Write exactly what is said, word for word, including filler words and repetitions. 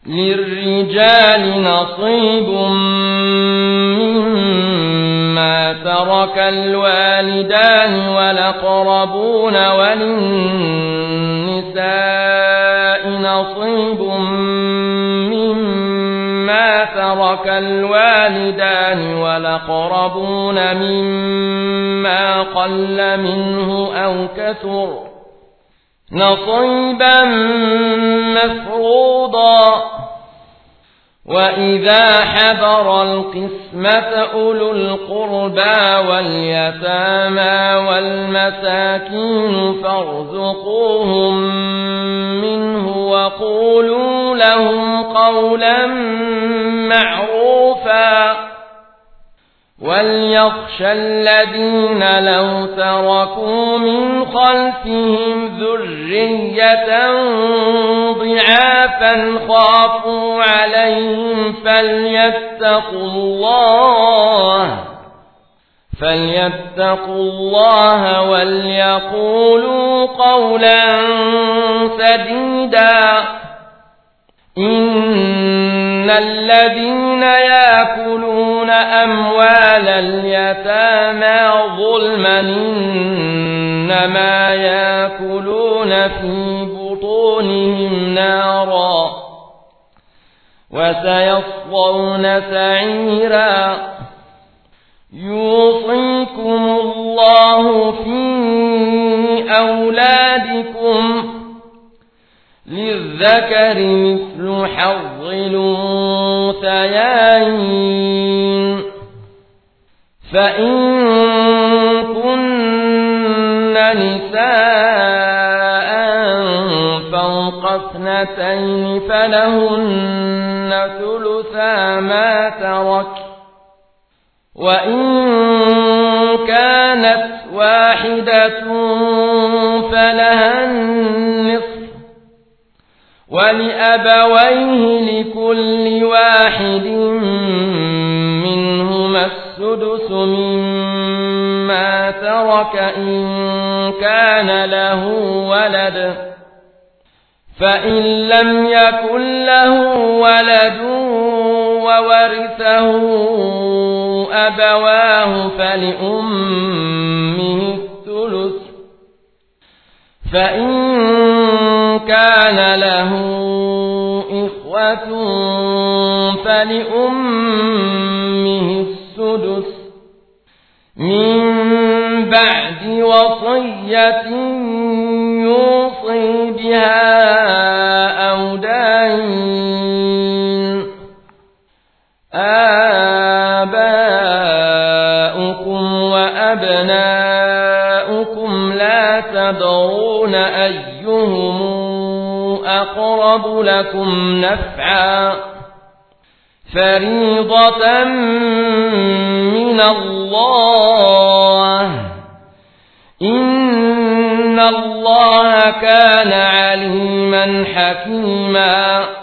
للرجال نصيب مما ترك الوالدان والأقربون وللنساء نصيب مما ترك الوالدان والأقربون مما قل منه أو كثر نصيبا مفروضا. وإذا حضر القسمة أولو القربى واليتامى والمساكين فارزقوهم منه وقولوا لهم قولا معروفا. وليخشى الذين لو تركوا من خلفهم ذرية ضعافا خافوا عليهم فليتقوا الله فليتقوا الله وليقولوا قولا سديدا. إن الذين يأكلون أموال اليتامى ظلما إنما يأكلون في بطونهم نارا وسيصلون سعيرا. يوصيكم الله في أولادكم للذكر مثل حظ الأنثيين. فإن كن نساء فوق اثنتين فلهن ثلثا ما ترك، وإن كانت واحدة فلها النصف، ولأبويه لكل واحد منهما السدس مما ترك إن كان له ولد. فإن لم يكن له ولد وورثه أبواه فلأمه الثلث، فإن كان له إخوة فلأمه السدس من بعد وصية يوصي بها أو دين. آباؤكم وأبناؤكم لا تدرون أيهم أقرب لكم نفعا فريضة من الله إن الله كان عليما حكيما.